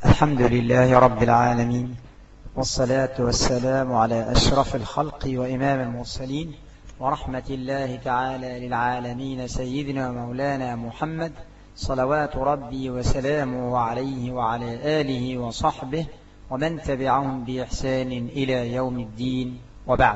الحمد لله رب العالمين، والصلاة والسلام على أشرف الخلق وإمام المرسلين، ورحمة الله تعالى للعالمين سيدنا ومولانا محمد، صلوات ربي وسلامه عليه وعلى آله وصحبه ومن تبعهم بإحسان إلى يوم الدين، وبعد.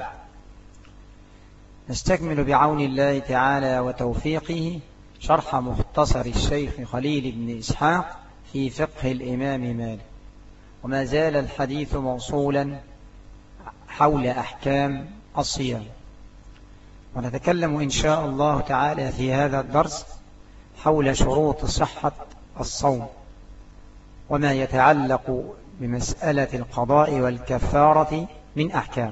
نستكمل بعون الله تعالى وتوفيقه شرح مختصر الشيخ خليل بن إسحاق في فقه الإمام مالك، وما زال الحديث موصولا حول أحكام الصيام، ونتكلم إن شاء الله تعالى في هذا الدرس حول شروط صحة الصوم وما يتعلق بمسألة القضاء والكفارة من أحكام.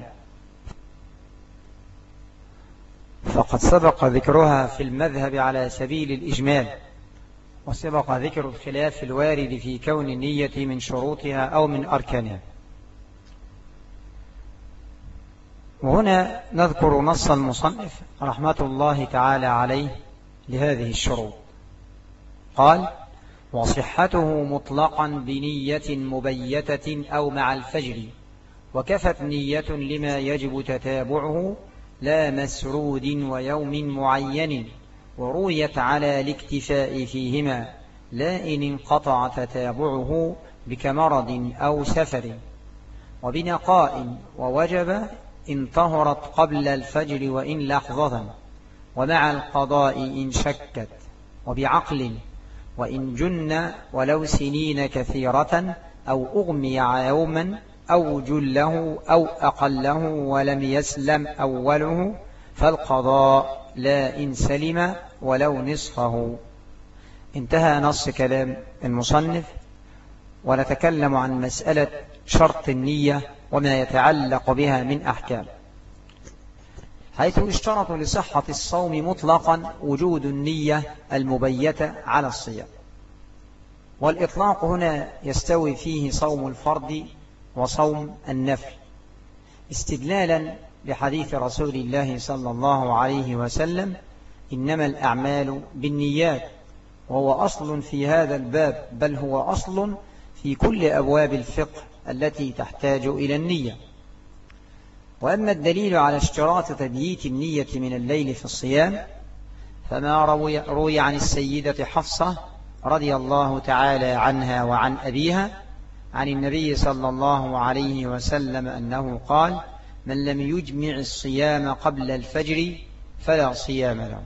فقد سبق ذكرها في المذهب على سبيل الإجمال، وسبق ذكر الخلاف الوارد في كون النية من شروطها أو من أركانها. وهنا نذكر نص المصنف رحمة الله تعالى عليه لهذه الشروط. قال: وصحته مطلقا بنية مبيتة أو مع الفجر، وكفت نية لما يجب تتابعه لا مسرود ويوم معين، ورويت على الاكتفاء فيهما لا إن انقطع تتابعه بكمرض أو سفر، وبنقاء، ووجب إن طهرت قبل الفجر وإن لحظة، ومع القضاء إن شكت، وبعقل، وإن جن ولو سنين كثيرة، أو أغمي يوما أو جله أو أقله ولم يسلم أوله، فالقضاء لا إن سلم ولو نصفه. انتهى نص كلام المصنف، ونتكلم عن مسألة شرط النية وما يتعلق بها من أحكام، حيث اشترط لصحة الصوم مطلقا وجود النية المبيتة على الصيام. والإطلاق هنا يستوي فيه صوم الفرض وصوم النفل، استدلالا بحديث رسول الله صلى الله عليه وسلم: إنما الأعمال بالنيات، وهو أصل في هذا الباب، بل هو أصل في كل أبواب الفقه التي تحتاج إلى النية. وأما الدليل على اشتراط تبييت النية من الليل في الصيام فما روي عن السيدة حفصة رضي الله تعالى عنها وعن أبيها عن النبي صلى الله عليه وسلم أنه قال: من لم يجمع الصيام قبل الفجر فلا صيام له.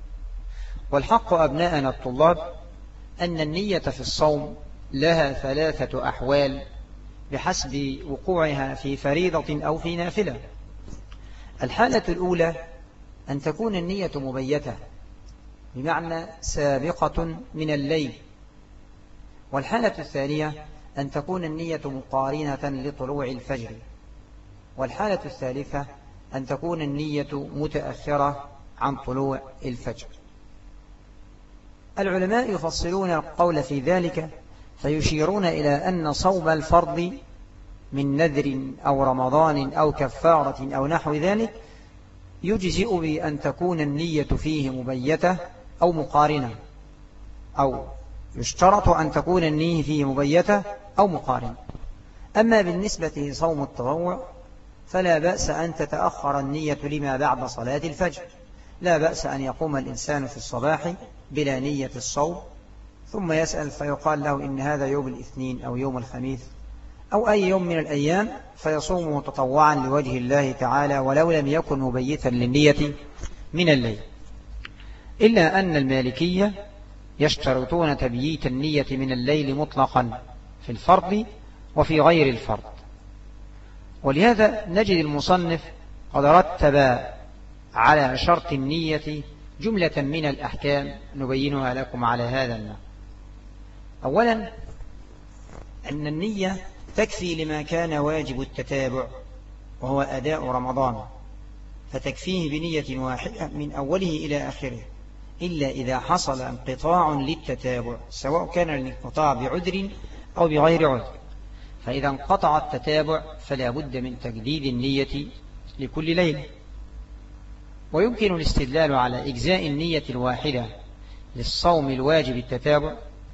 والحق أبناءنا الطلاب أن النية في الصوم لها 3 أحوال بحسب وقوعها في فريضة أو في نافلة. الحالة الأولى أن تكون النية مبيتة، بمعنى سابقة من الليل. والحالة الثانية أن تكون النية مقارنة لطلوع الفجر. والحالة الثالثة أن تكون النية متأخرة عن طلوع الفجر. العلماء يفصلون القول في ذلك، فيشيرون إلى أن صوم الفرض من نذر أو رمضان أو كفارة أو نحو ذلك يجزئ بأن تكون النية فيه مبيتة أو مقارنة، أو يشترط أن تكون النية فيه مبيتة أو مقارنة. أما بالنسبة لصوم التطوع فلا بأس أن تتأخر النية لما بعد صلاة الفجر. لا بأس أن يقوم الإنسان في الصباح بلا نية الصوم، ثم يسأل فيقال له إن هذا يوم الاثنين أو يوم الخميس أو أي يوم من الأيام، فيصوم تطوعا لوجه الله تعالى ولو لم يكن مبيتا للنية من الليل. إلا أن المالكية يشترطون تبييت النية من الليل مطلقا في الفرض وفي غير الفرض. ولهذا نجد المصنف قد رتب على شرط النية جملة من الأحكام نبينها لكم على هذا النحو. أولا، أن النية تكفي لما كان واجب التتابع وهو أداء رمضان، فتكفيه بنية واحدة من أوله إلى آخره، إلا إذا حصل انقطاع للتتابع، سواء كان الانقطاع بعذر أو بغير عذر. فإذا انقطع التتابع فلا بد من تجديد النية لكل ليلة. ويمكن الاستدلال على إجزاء النية الواحدة للصوم الواجب التتابع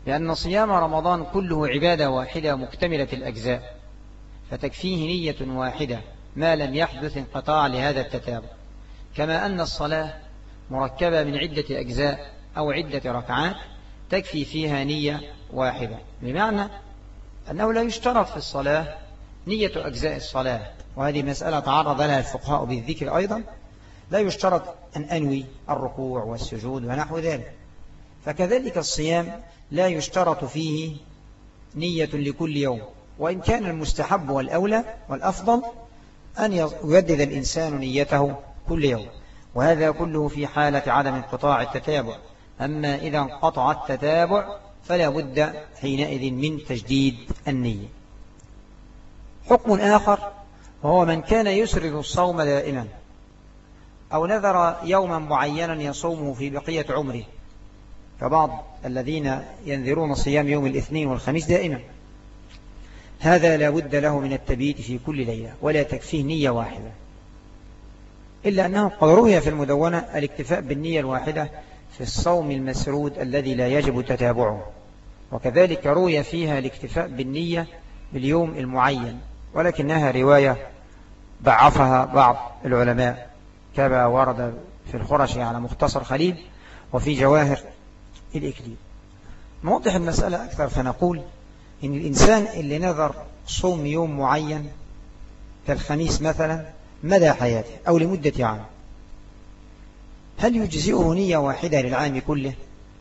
لأن صيام رمضان كله عبادة واحدة مكتملة الأجزاء، فتكفيه نية واحدة ما لم يحدث انقطاع لهذا التتابع، كما أن الصلاة مركبة من عدة أجزاء أو عدة ركعات تكفي فيها نية واحدة، بمعنى أنه لا يشترط في الصلاة نية أجزاء الصلاة، وهذه مسألة تعرض لها الفقهاء بالذكر أيضا. لا يشترط أن أنوي الركوع والسجود ونحو ذلك، فكذلك الصيام لا يشترط فيه نية لكل يوم، وإن كان المستحب والأولى والأفضل أن يجدد الإنسان نيته كل يوم، وهذا كله في حالة عدم انقطاع التتابع. أما إذا انقطع التتابع فلا بد حينئذ من تجديد النية. حكم آخر وهو من كان يسرد الصوم دائما، أو نذر يوما معينا يصومه في بقية عمره، كبعض الذين ينذرون صيام يوم الاثنين والخميس دائما، هذا لا بد له من التبيت في كل ليلة، ولا تكفيه نية واحدة، إلا أنه قد روي في المدونة الاكتفاء بالنية الواحدة في الصوم المسرود الذي لا يجب تتابعه، وكذلك روي فيها الاكتفاء بالنية باليوم المعين، ولكنها رواية ضعفها بعض العلماء، كما ورد في الخرش على مختصر خليل وفي جواهر الإكليل. نوضح المسألة أكثر فنقول إن الإنسان اللي نذر صوم يوم معين كالخميس مثلا مدى حياته أو لمدة عام، هل يجزئه نية واحدة للعام كله؟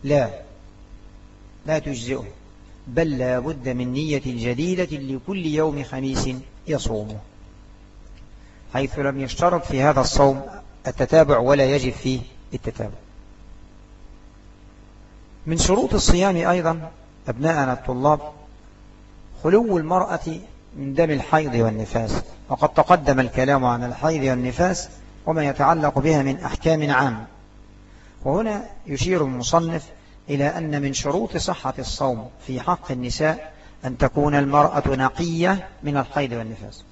لا تجزئه، بل لا بد من نية جديدة لكل يوم خميس يصومه، حيث لم يشترط في هذا الصوم التتابع ولا يجب فيه التتابع. من شروط الصيام أيضا أبناءنا الطلاب خلو المرأة من دم الحيض والنفاس، وقد تقدم الكلام عن الحيض والنفاس وما يتعلق بها من أحكام عامة، وهنا يشير المصنف إلى أن من شروط صحة الصوم في حق النساء أن تكون المرأة نقية من الحيض والنفاس،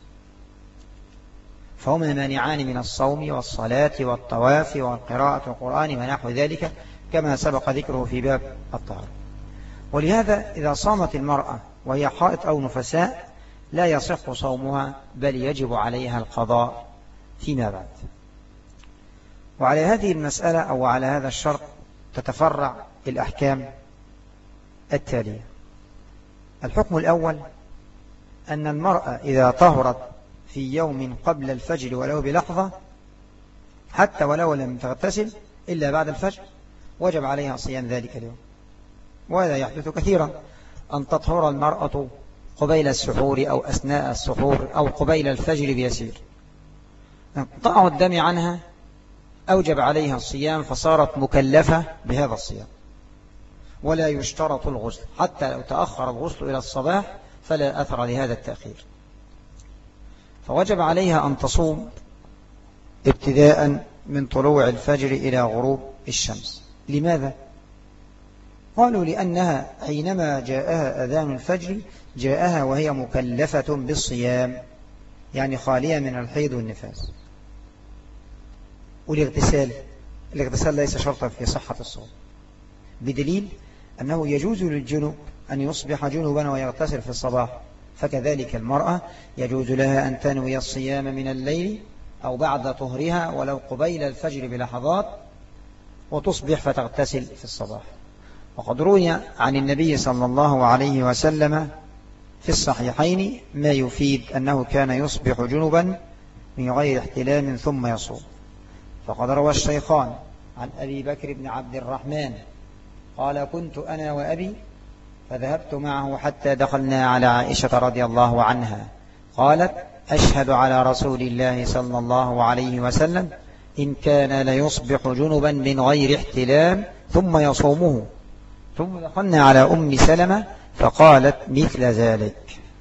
فهما مانعان من الصوم والصلاة والطواف وقراءة القرآن ونحو ذلك، كما سبق ذكره في باب الطهارة. ولهذا إذا صامت المرأة وهي حائض أو نفساء لا يصح صومها، بل يجب عليها القضاء فيما بعد. وعلى هذه المسألة أو على هذا الشرط تتفرع الأحكام التالية. الحكم الأول أن المرأة إذا طهرت في يوم قبل الفجر ولو بلحظة، حتى ولو لم تغتسل إلا بعد الفجر، وجب عليها صيام ذلك اليوم. وهذا يحدث كثيرا، أن تطهر المرأة قبيل السحور أو أثناء السحور أو قبيل الفجر بيسير، انقطاع الدم عنها أوجب عليها الصيام، فصارت مكلفة بهذا الصيام، ولا يشترط الغسل، حتى لو تأخر الغسل إلى الصباح فلا أثر لهذا التأخير، فوجب عليها أن تصوم ابتداء من طلوع الفجر إلى غروب الشمس. لماذا؟ قالوا لأنها حينما جاءها أذان الفجر جاءها وهي مكلفة بالصيام، يعني خالية من الحيض والنفاس. والاغتسال ليس شرطا في صحة الصوم، بدليل أنه يجوز للجنوب أن يصبح جنوبا ويغتسل في الصباح، فكذلك المرأة يجوز لها أن تنوي الصيام من الليل أو بعد طهرها ولو قبيل الفجر بلحظات، وتصبح فتغتسل في الصباح. وقد روي عن النبي صلى الله عليه وسلم في الصحيحين ما يفيد أنه كان يصبح جنبا من غير احتلام ثم يصوم. فقد روى الشيخان عن أبي بكر بن عبد الرحمن قال: كنت أنا وأبي فذهبت معه حتى دخلنا على عائشة رضي الله عنها، قالت: أشهد على رسول الله صلى الله عليه وسلم إن كان ليصبح جنبا من غير احتلام ثم يصومه. ثم دخلنا على أم سلمة فقالت مثل ذلك.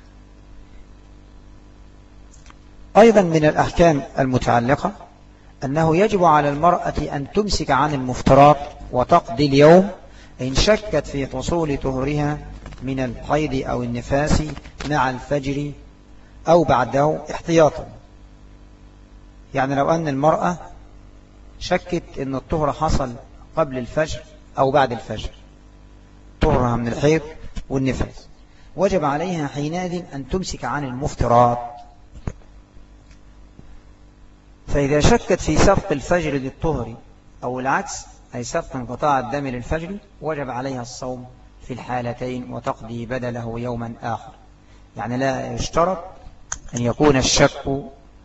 أيضا من الأحكام المتعلقة أنه يجب على المرأة أن تمسك عن المفترات وتقضي اليوم إن شكت في حصول طهرها من الحيض أو النفاس مع الفجر أو بعده احتياطا. يعني لو أن المرأة شكت أن الطهر حصل قبل الفجر أو بعد الفجر، طهرها من الحيض والنفاس، وجب عليها حينئذ أن تمسك عن المفترات. فإذا شكت في سبق الفجر للطهر أو العكس، أي سبق انقطاع الدم للفجر، وجب عليها الصوم في الحالتين وتقضي بدله يوما آخر. يعني لا يشترط أن يكون الشك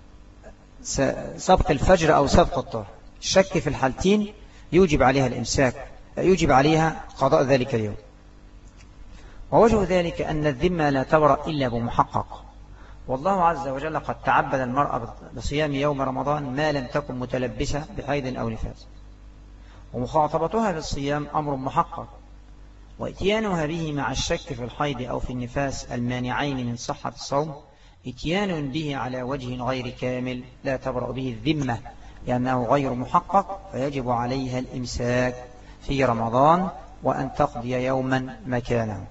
سبق الفجر أو سبق الطهر، الشك في الحالتين يوجب عليها الإمساك، يوجب عليها قضاء ذلك اليوم. ووجه ذلك أن الذمة لا تبرأ إلا بمحقق، والله عز وجل قد تعبد المرأة بصيام يوم رمضان ما لم تكن متلبسة بحيض أو نفاس، ومخاطبتها بالصيام أمر محقق، وإتيانها به مع الشك في الحيض أو في النفاس المانعين من صحة الصوم إتيان به على وجه غير كامل لا تبرأ به الذمة، لأنه غير محقق، فيجب عليها الإمساك في رمضان وأن تقضي يوما مكانه.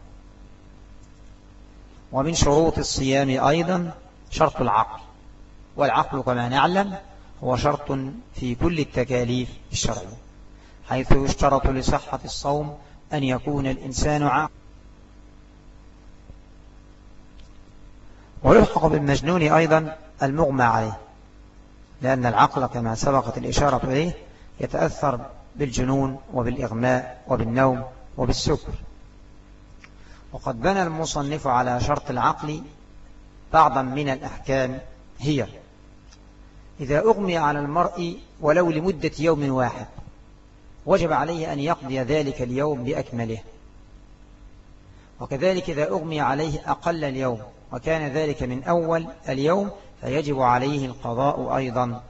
ومن شروط الصيام أيضا شرط العقل، والعقل كما نعلم هو شرط في كل التكاليف الشرعية، حيث يشترط لصحة الصوم أن يكون الإنسان عاقل. ويلحق بالمجنون أيضا المغمى عليه، لأن العقل كما سبقت الإشارة إليه يتأثر بالجنون وبالإغماء وبالنوم وبالسكر. وقد بنى المصنف على شرط العقل بعضا من الأحكام، هي: إذا أغمي على المرء ولو لمدة يوم واحد وجب عليه أن يقضي ذلك اليوم بأكمله، وكذلك إذا أغمي عليه أقل اليوم وكان ذلك من أول اليوم فيجب عليه القضاء أيضا.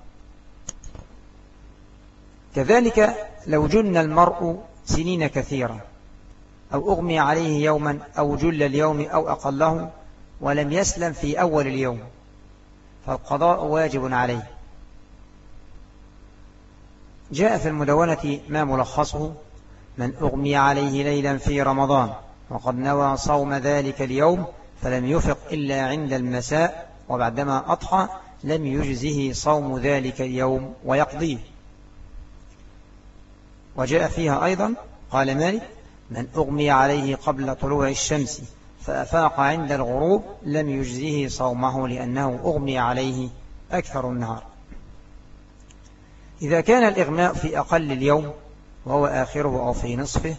كذلك لو جن المرء سنين كثيرة أو أغمي عليه يوما أو جل اليوم أو أقله ولم يسلم في أول اليوم فالقضاء واجب عليه. جاء في المدونة ما ملخصه: من أغمي عليه ليلا في رمضان وقد نوى صوم ذلك اليوم فلم يفق إلا عند المساء وبعدما أضحى لم يجزه صوم ذلك اليوم ويقضيه. وجاء فيها أيضا قال مالك: من أغمي عليه قبل طلوع الشمس فأفاق عند الغروب لم يجزه صومه لأنه أغمي عليه أكثر النهار. إذا كان الإغماء في أقل اليوم وهو آخره أو في نصفه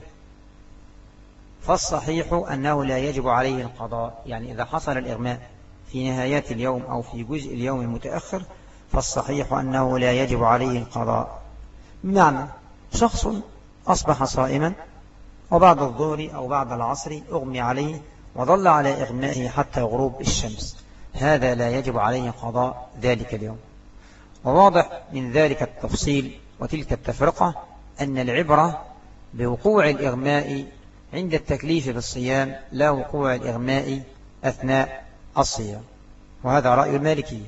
فالصحيح أنه لا يجب عليه القضاء. يعني إذا حصل الإغماء في نهايات اليوم أو في جزء اليوم المتأخر فالصحيح أنه لا يجب عليه القضاء. بمعنى شخص أصبح صائما وبعد الظهر أو بعد العصر أغمي عليه وظل على إغمائه حتى غروب الشمس، هذا لا يجب عليه قضاء ذلك اليوم. وواضح من ذلك التفصيل وتلك التفرقة أن العبرة بوقوع الإغماء عند التكليف بالصيام لا وقوع الإغماء أثناء الصيام، وهذا رأي المالكية.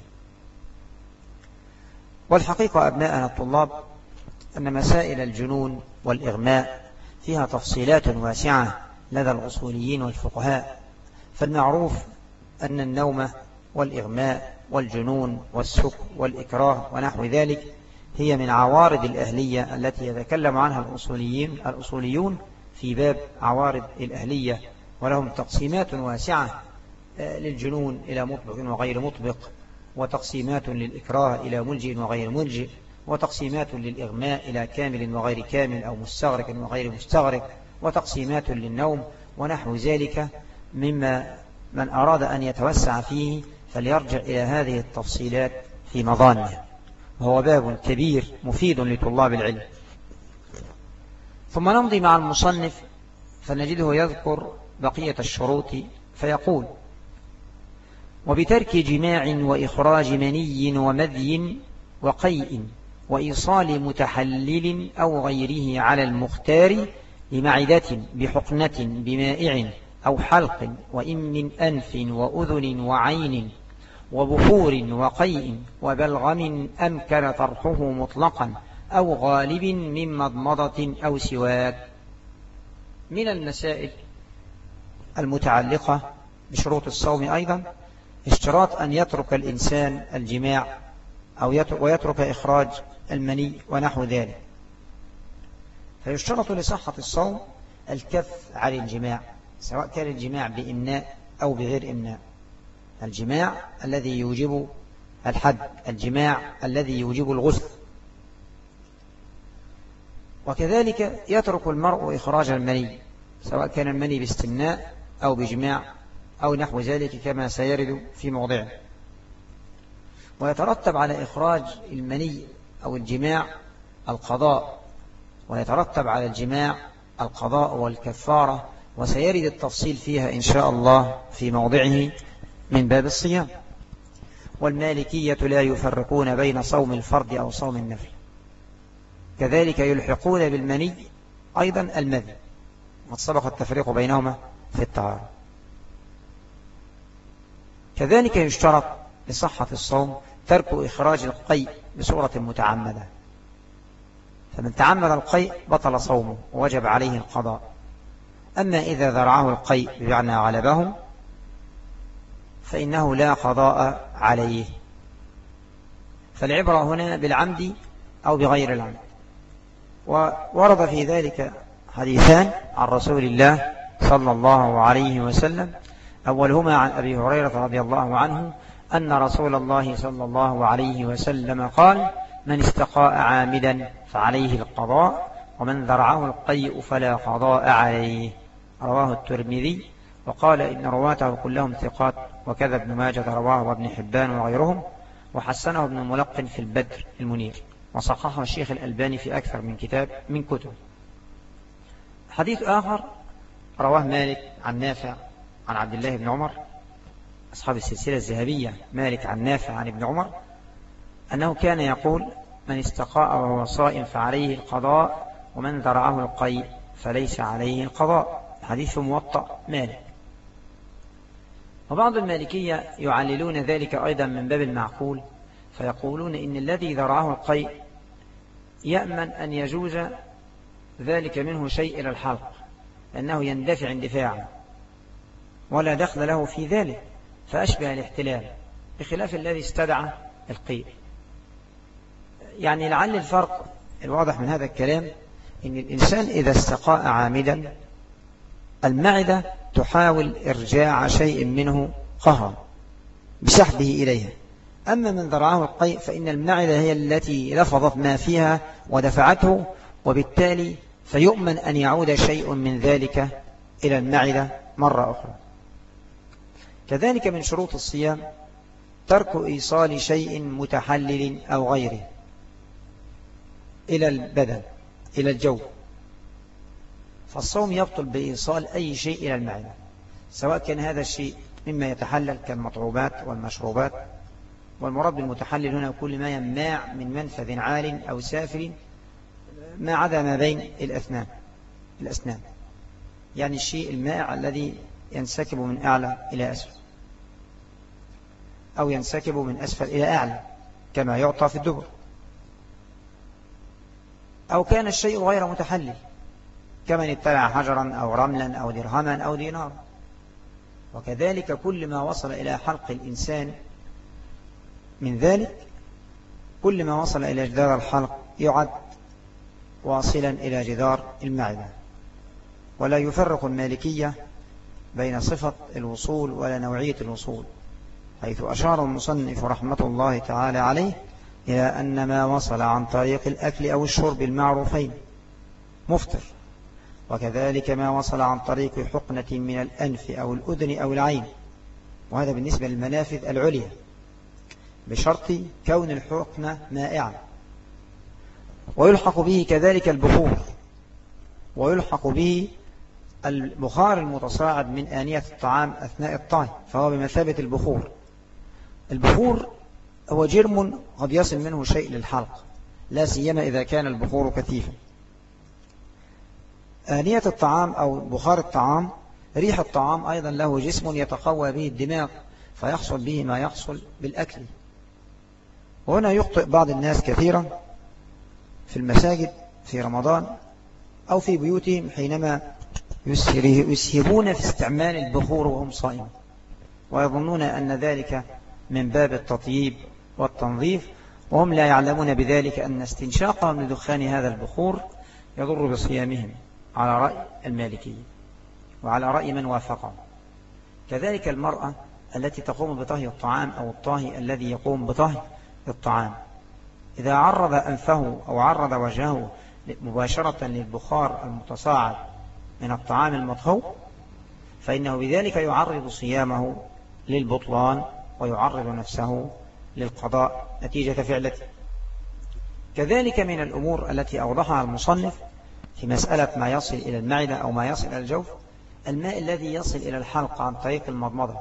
والحقيقة أبناءنا الطلاب أن مسائل الجنون والإغماء فيها تفصيلات واسعة لدى الأصوليين والفقهاء، فالمعروف أن النوم والإغماء والجنون والسكر والإكراه ونحو ذلك هي من عوارض الأهلية التي يتكلم عنها الأصوليون في باب عوارض الأهلية، ولهم تقسيمات واسعة للجنون إلى مطبق وغير مطبق، وتقسيمات للإكراه إلى ملجئ وغير ملجئ، وتقسيمات للإغماء إلى كامل وغير كامل أو مستغرق وغير مستغرق، وتقسيمات للنوم ونحو ذلك. مما من أراد أن يتوسع فيه فليرجع إلى هذه التفصيلات في مظانها، وهو باب كبير مفيد لطلاب العلم. ثم نمضي مع المصنف فنجده يذكر بقية الشروط فيقول: وبترك جماع وإخراج مني ومذي وقيء وإيصال متحلل أو غيره على المختار لمعدة بحقنة بمائع أو حلق وإن من أنف وأذن وعين وبخور وقيء وبلغم أمكن طرحه مطلقا أو غالب من مضمضة أو سواك. من المسائل المتعلقة بشروط الصوم أيضا اشتراط أن يترك الإنسان الجماع ويترك إخراج المني ونحو ذلك. فيشترط لصحة الصوم الكف عن الجماع، سواء كان الجماع بإمناء أو بغير إمناء، الجماع الذي يوجب الحد، الجماع الذي يوجب الغسل. وكذلك يترك المرء إخراج المني، سواء كان المني باستمناء أو بجماع أو نحو ذلك كما سيرد في موضعه. ويترتب على إخراج المني أو الجماع القضاء، ويترتب على الجماع القضاء والكفارة، وسيرد التفصيل فيها إن شاء الله في موضعه من باب الصيام. والمالكية لا يفرقون بين صوم الفرض أو صوم النفل، كذلك يلحقون بالمني أيضا المذي، قد سبق التفريق بينهما في الطهارة. كذلك يشترط لصحة الصوم ترك إخراج القيء بصورة متعمدة، فمن تعمد القيء بطل صومه ووجب عليه القضاء. أما إذا ذرعه القيء بمعنى غلبه فإنه لا قضاء عليه. فالعبرة هنا بالعمد أو بغير العمد. وورد في ذلك حديثان عن رسول الله صلى الله عليه وسلم، أولهما عن أبي هريرة رضي الله عنه أن رسول الله صلى الله عليه وسلم قال: من استقاء عامدا فعليه القضاء، ومن ذرعه القيء فلا قضاء عليه. رواه الترمذي، وقال إن رواته كلهم ثقات، وكذا ابن ماجه رواه وابن حبان وغيرهم، وحسنه ابن الملقن في البدر المنير، وصححه الشيخ الألباني في أكثر من كتب. حديث آخر رواه مالك عن نافع عن عبد الله بن عمر، أصحاب السلسلة الذهبية، مالك عن نافع عن ابن عمر أنه كان يقول: من استقاء وهو صائم فعليه القضاء، ومن ذرعه القيء فليس عليه القضاء. حديث موطأ مالك. وبعض المالكية يعللون ذلك أيضا من باب المعقول، فيقولون إن الذي ذرعه القيء يأمن أن يجوز ذلك منه شيء إلى الحلق، لأنه يندفع اندفاعا ولا دخل له في ذلك، فأشبه الاحتلال، بخلاف الذي استدعى القيء. يعني لعل الفرق الواضح من هذا الكلام إن الإنسان إذا استقاء عامدا المعدة تحاول إرجاع شيء منه قهرا بسحبه إليها، أما من ذرعه القيء فإن المعدة هي التي لفظت ما فيها ودفعته، وبالتالي فيؤمن أن يعود شيء من ذلك إلى المعدة مرة أخرى. كذلك من شروط الصيام ترك إيصال شيء متحلل أو غيره إلى البدن، إلى الجو، فالصوم يبطل بإيصال أي شيء إلى المعدة، سواء كان هذا الشيء مما يتحلل كالمطعومات والمشروبات، والمراد بالمتحلل هنا كل ما يمنع من منفذ عال أو سافل ما عدا ما بين الأسنان، يعني الشيء المائع الذي ينسكب من أعلى إلى أسفل، أو ينسكب من أسفل إلى أعلى كما يعطى في الدبر، أو كان الشيء غير متحلل كمن اتبع حجرا أو رملا أو درهما أو دينارا. وكذلك كل ما وصل إلى حلق الإنسان من ذلك، كل ما وصل إلى جدار الحلق يعد واصلا إلى جدار المعدة. ولا يفرق المالكية بين صفة الوصول ولا نوعية الوصول، حيث أشار المصنف رحمة الله تعالى عليه إلى أن ما وصل عن طريق الأكل أو الشرب المعروفين مفطر، وكذلك ما وصل عن طريق حقنة من الأنف أو الأذن أو العين، وهذا بالنسبة للمنافذ العليا، بشرط كون الحقنة مائعة. ويلحق به كذلك البخور، ويلحق به البخار المتصاعد من آنية الطعام أثناء الطهي، فهو بمثابة البخور. البخور هو جرم قد يصل منه شيء للحلق، لا سيما إذا كان البخور كثيفا. آنية الطعام أو بخار الطعام، ريح الطعام أيضا له جسم يتقوى به الدماغ، فيحصل به ما يحصل بالأكل. وهنا يخطئ بعض الناس كثيرا في المساجد في رمضان أو في بيوتهم حينما يسهبون في استعمال البخور وهم صائمون، ويظنون أن ذلك من باب التطييب والتنظيف، وهم لا يعلمون بذلك أن استنشاقهم لدخان هذا البخور يضر بصيامهم، على رأي المالكية وعلى رأي من وافقه. كذلك المرأة التي تقوم بطهي الطعام أو الطاهي الذي يقوم بطهي الطعام إذا عرض أنفه أو عرض وجهه مباشرة للبخار المتصاعد من الطعام المطهو فإنه بذلك يعرض صيامه للبطلان ويعرض نفسه للقضاء نتيجة فعلته. كذلك من الأمور التي أوضحها المصنف في مسألة ما يصل إلى المعدة أو ما يصل إلى الجوف الماء الذي يصل إلى الحلق عن طريق المضمضة،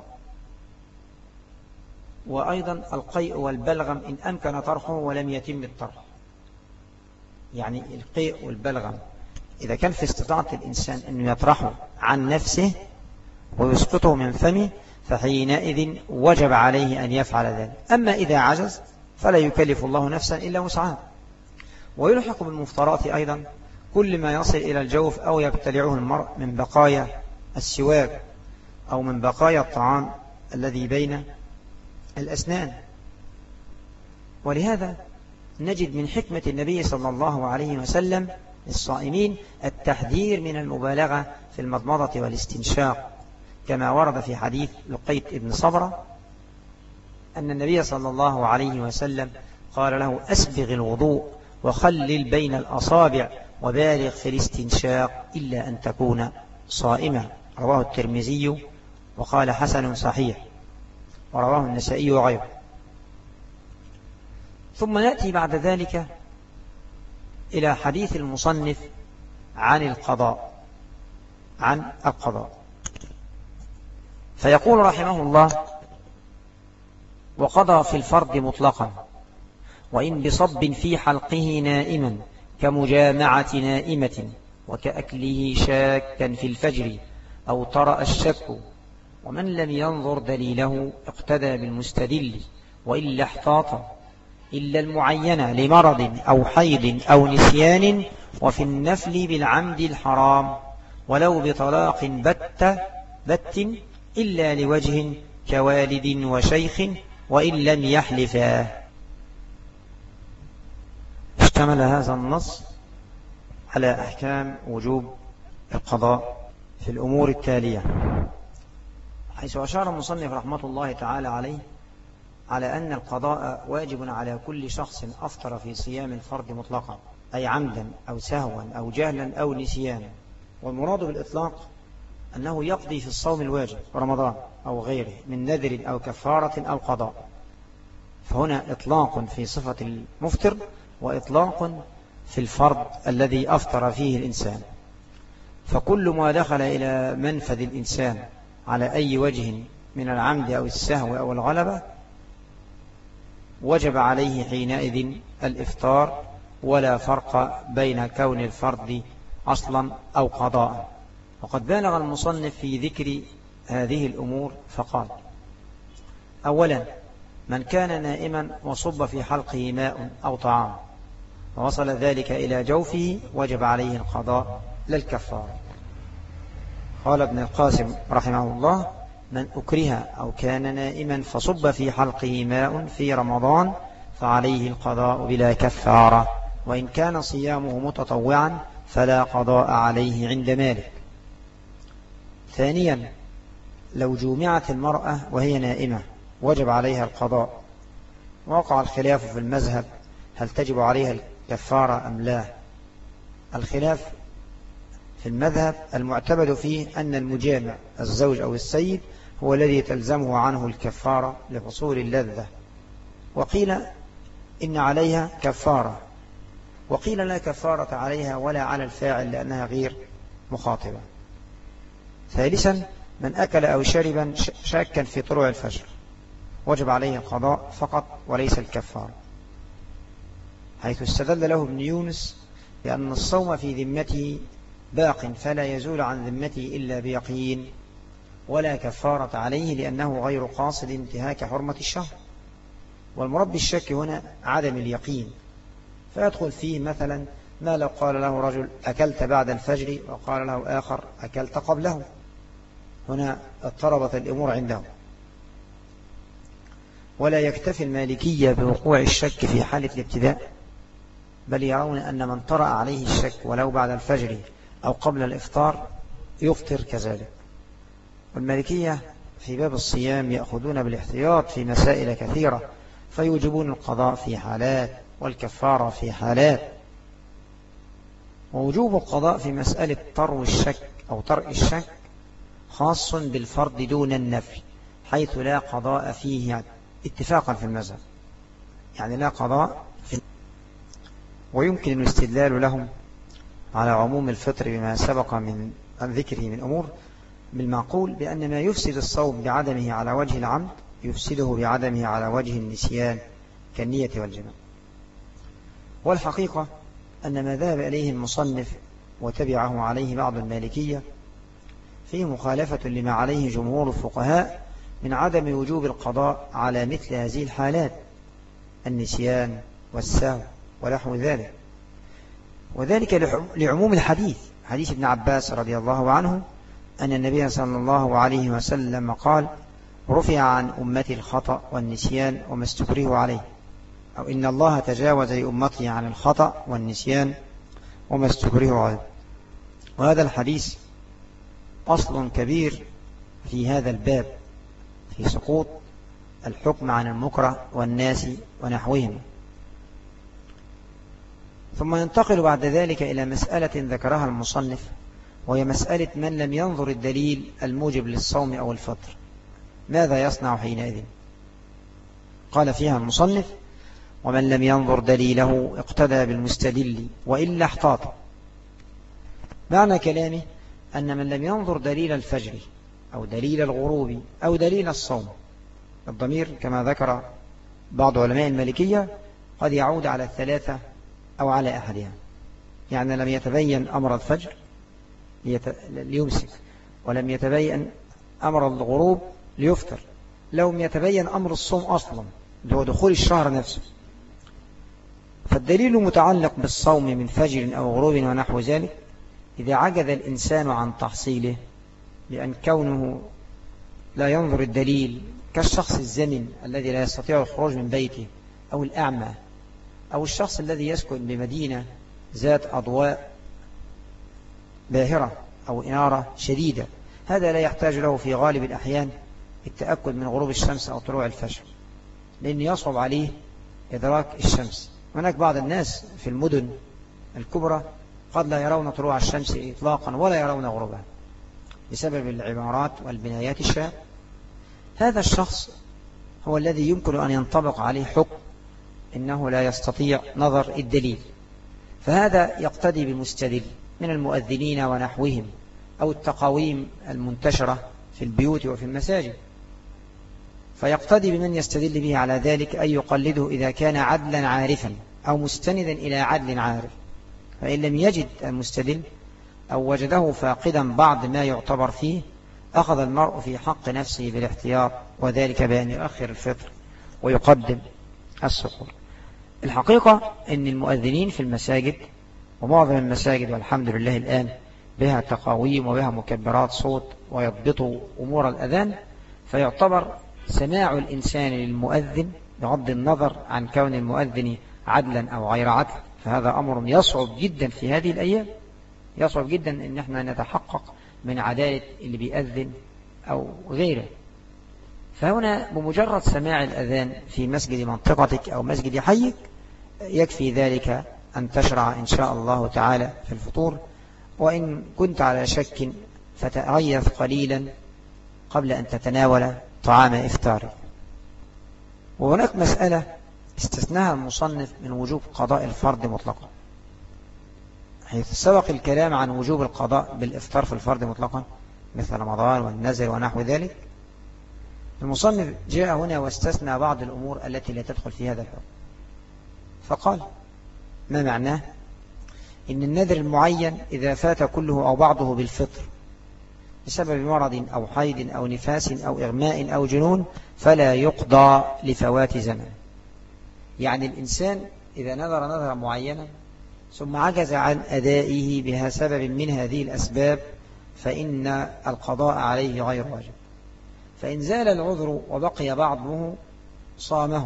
وأيضا القيء والبلغم إن أمكن طرحه ولم يتم الطرح. يعني القيء والبلغم إذا كان في استطاعة الإنسان أنه يطرحه عن نفسه ويسقطه من فمه فحينئذ وجب عليه أن يفعل ذلك. أما إذا عجز فلا يكلف الله نفسا إلا وسعها. ويلحق بالمفطرات أيضا كل ما يصل إلى الجوف أو يبتلعه المرء من بقايا السواك أو من بقايا الطعام الذي بين الأسنان. ولهذا نجد من حكمة النبي صلى الله عليه وسلم للصائمين التحذير من المبالغة في المضمضة والاستنشاق، كما ورد في حديث لقيط بن صبرة أن النبي صلى الله عليه وسلم قال له أسبغ الوضوء وخلل بين الأصابع وبالغ في الاستنشاق إلا أن تكون صائما. رواه الترمذي وقال حسن صحيح، ورواه النسائي وغيره. ثم نأتي بعد ذلك إلى حديث المصنف عن القضاء فيقول رحمه الله: وقضى في الفرض مطلقا وإن بصب في حلقه نائما كمجامعة نائمة وكأكله شاكا في الفجر أو طرأ الشك، ومن لم ينظر دليله اقتدى بالمستدل، وإلا احتاط إلا المعينة لمرض أو حيض أو نسيان، وفي النفل بالعمد الحرام ولو بطلاق بت إلا لوجه كوالد وشيخ وإن لم يحلفا. اشتمل هذا النص على أحكام وجوب القضاء في الأمور التالية، حيث أشار المصنف رحمة الله تعالى عليه على أن القضاء واجب على كل شخص أفطر في صيام الفرض مطلقا، أي عمدا أو سهوا أو جهلا أو نسيانا. والمراد بالإطلاق أنه يقضي في الصوم الواجب رمضان أو غيره من نذر أو كفارة أو قضاء. فهنا إطلاق في صفة المفطر وإطلاق في الفرض الذي أفطر فيه الإنسان. فكل ما دخل إلى منفذ الإنسان على أي وجه من العمد أو السهو أو الغلبة وجب عليه حينئذ الإفطار، ولا فرق بين كون الفرض أصلا أو قضاء. وقد بالغ المصنف في ذكر هذه الأمور فقال: أولا، من كان نائما وصب في حلقه ماء أو طعام ووصل ذلك إلى جوفه وجب عليه القضاء لا الكفارة. قال ابن القاسم رحمه الله: من أكره أو كان نائما فصب في حلقه ماء في رمضان فعليه القضاء بلا كفارة، وإن كان صيامه متطوعا فلا قضاء عليه عند مالك. ثانيا، لو جومعت المرأة وهي نائمة وجب عليها القضاء. وقع الخلاف في المذهب هل تجب عليها الكفارة أم لا. الخلاف في المذهب المعتمد فيه أن المجامع الزوج أو السيد هو الذي تلزمه عنه الكفارة لحصول اللذة، وقيل إن عليها كفارة، وقيل لا كفارة عليها ولا على الفاعل لأنها غير مخاطبة. ثالثا، من أكل أو شرب شاكا في طلوع الفجر وجب عليه القضاء فقط وليس الكفارة، حيث استدل له ابن يونس بأن الصوم في ذمته باق فلا يزول عن ذمته إلا بيقين، ولا كفارة عليه لأنه غير قاصد انتهاك حرمة الشهر. والمراد بالشك هنا عدم اليقين، فيدخل فيه مثلا ما لو قال له رجل أكلت بعد الفجر وقال له آخر أكلت قبله، هنا اضطربت الأمور عندهم. ولا يكتفي المالكية بوقوع الشك في حالة الابتداء، بل يرون أن من طرأ عليه الشك ولو بعد الفجر أو قبل الإفطار يفطر كذلك. والمالكية في باب الصيام يأخذون بالاحتياط في مسائل كثيرة، فيوجبون القضاء في حالات والكفارة في حالات. ووجوب القضاء في مسألة طرو الشك أو طرء الشك خاص بالفرض دون النفل، حيث لا قضاء فيه اتفاقا في المذهب، يعني لا قضاء في. ويمكن الاستدلال لهم على عموم الفطر بما سبق من ذكره من أمور بالمعقول، بأن ما يفسد الصوم بعدمه على وجه العمد يفسده بعدمه على وجه النسيان كالنية والجماع. والحقيقة أن ما ذهب إليه المصنف وتبعه عليه بعض المالكية فيه مخالفة لما عليه جمهور الفقهاء من عدم وجوب القضاء على مثل هذه الحالات، النسيان والسهو ونحو ذلك، وذلك لعموم الحديث، حديث ابن عباس رضي الله عنه أن النبي صلى الله عليه وسلم قال: رفع عن أمتي الخطأ والنسيان وما استكرهوا عليه، أو إن الله تجاوز لأمتي عن الخطأ والنسيان وما استكرهوا عليه. وهذا الحديث أصل كبير في هذا الباب في سقوط الحكم عن المكره والناس ونحوهم. ثم ينتقل بعد ذلك إلى مسألة ذكرها المصنف، وهي مسألة من لم ينظر الدليل الموجب للصوم أو الفطر ماذا يصنع حينئذ؟ قال فيها المصنف: ومن لم ينظر دليله اقتدى بالمستدل وإلا احتاط. معنى كلامه أن من لم ينظر دليل الفجر أو دليل الغروب أو دليل الصوم، الضمير كما ذكر بعض علماء المالكية قد يعود على الثلاثة أو على أحدها، يعني لم يتبين أمر الفجر ليمسك، ولم يتبين أمر الغروب ليفطر، لم يتبين أمر الصوم أصلا اللي هو دخول الشهر نفسه. فالدليل متعلق بالصوم من فجر أو غروب ونحو ذلك. إذا عجز الإنسان عن تحصيله لأن كونه لا ينظر الدليل، كالشخص الزمن الذي لا يستطيع الخروج من بيته، أو الأعمى، أو الشخص الذي يسكن بمدينة ذات أضواء باهرة أو إنارة شديدة، هذا لا يحتاج له في غالب الأحيان التأكد من غروب الشمس أو طلوع الفجر، لأن يصعب عليه إدراك الشمس. هناك بعض الناس في المدن الكبرى قد لا يرون طلوع الشمس إطلاقا ولا يرون غروبها بسبب العمارات والبنايات الشاذة. هذا الشخص هو الذي يمكن أن ينطبق عليه حكم إنه لا يستطيع نظر الدليل، فهذا يقتدي بالمستدل من المؤذنين ونحوهم، أو التقاويم المنتشرة في البيوت وفي المساجد، فيقتدي بمن يستدل به على ذلك أن يقلده إذا كان عدلا عارفا أو مستندا إلى عدل عارف. فإن لم يجد المستدل أو وجده فاقدا بعض ما يعتبر فيه، أخذ المرء في حق نفسه بالاحتياط، وذلك بأن يؤخر الفطر ويقدم السحور. الحقيقة أن المؤذنين في المساجد، ومعظم المساجد والحمد لله الآن بها تقاويم وبها مكبرات صوت ويضبطوا أمور الأذان، فيعتبر سماع الإنسان للمؤذن بغض النظر عن كون المؤذن عدلا أو غير عدل، فهذا أمر يصعب جدا في هذه الأيام، يصعب جدا أن احنا نتحقق من عدالة اللي بيأذن أو غيره. فهنا بمجرد سماع الأذان في مسجد منطقتك أو مسجد حيك يكفي ذلك أن تشرع إن شاء الله تعالى في الفطور، وإن كنت على شك فتريث قليلا قبل أن تتناول طعام إفطارك. وهناك مسألة استثناها المصنف من وجوب قضاء الفرض مطلقا، حيث سبق الكلام عن وجوب القضاء بالإفطار في الفرض مطلقا مثل رمضان والنذر ونحو ذلك. المصنف جاء هنا واستثنى بعض الأمور التي لا تدخل في هذا الحكم، فقال: ما معناه؟ إن النذر المعين إذا فات كله أو بعضه بالفطر بسبب مرض أو حيض أو نفاس أو إغماء أو جنون فلا يقضى لفوات زمن. يعني الإنسان إذا نذر نذرا معينا ثم عجز عن أدائه بها سبب من هذه الأسباب فإن القضاء عليه غير واجب. فإن زال العذر وبقي بعضه صامه.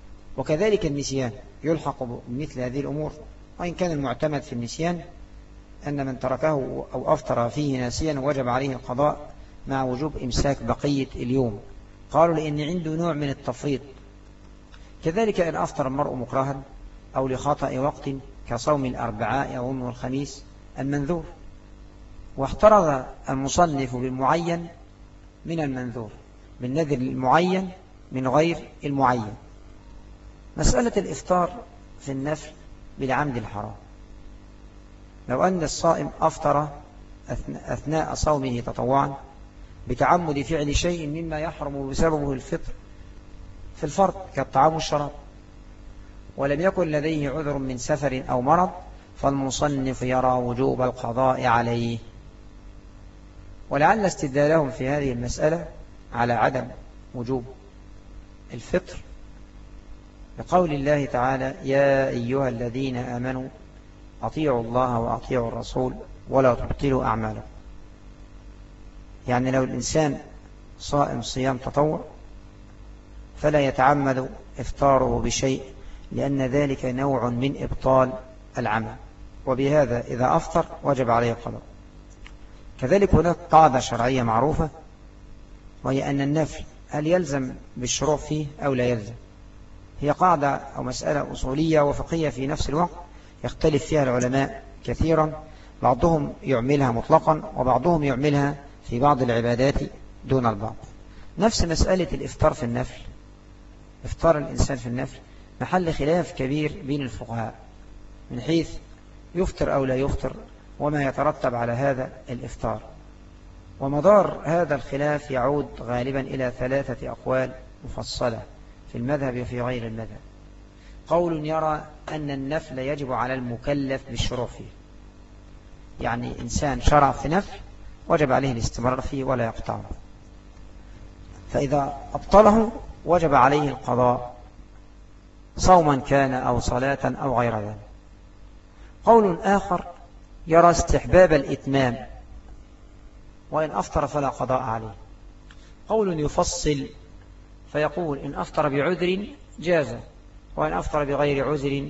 وكذلك النسيان يلحق بمثل هذه الأمور، وإن كان المعتمد في النسيان أن من تركه أو أفطر فيه ناسيا وجب عليه القضاء مع وجوب إمساك بقية اليوم. قالوا لأن عنده نوع من التفريط. كذلك إن أفطر المرء مكرها أو لخطأ وقت كصوم الأربعاء أو يوم الخميس المنذور. واحترز المصنف بالمعين من المنذور، بالنذر المعين من غير المعين. مسألة الإفطار في النفل بالعمد الحرام، لو أن الصائم أفطر أثناء صومه تطوعا بتعمد فعل شيء مما يحرم بسببه الفطر في الفرض كالطعام والشراب، ولم يكن لديه عذر من سفر أو مرض، فالمصنف يرى وجوب القضاء عليه. ولعل استدلالهم في هذه المسألة على عدم وجوب الفطر بقول الله تعالى: يا أيها الذين آمنوا أطيعوا الله وأطيعوا الرسول ولا تبطلوا أعمالكم. يعني لو الإنسان صائم صيام تطوع فلا يتعمد إفطاره بشيء، لأن ذلك نوع من إبطال العمل، وبهذا إذا أفطر وجب عليه القضاء. كذلك هناك قاعدة شرعية معروفة، وهي أن النفل هل يلزم بالشروع فيه أو لا يلزم. هي قاعدة أو مسألة أصولية وفقهية في نفس الوقت، يختلف فيها العلماء كثيرا، بعضهم يعملها مطلقا وبعضهم يعملها في بعض العبادات دون البعض. نفس مسألة الإفطار في النفل، إفطار الإنسان في النفل محل خلاف كبير بين الفقهاء من حيث يفطر أو لا يفطر وما يترتب على هذا الإفطار. ومدار هذا الخلاف يعود غالبا إلى 3 أقوال مفصلة في المذهب وفي غير المذهب. قول يرى أن النفل يجب على المكلف بالشروع فيه، يعني إنسان شرع في نفل وجب عليه الاستمرار فيه ولا يقطعه، فإذا أبطله وجب عليه القضاء صوما كان أو صلاة أو غير ذلك. قول آخر يرى استحباب الإتمام، وإن أفطر فلا قضاء عليه. قول يفصل فيقول إن أفطر بعذر جاز، وإن أفطر بغير عذر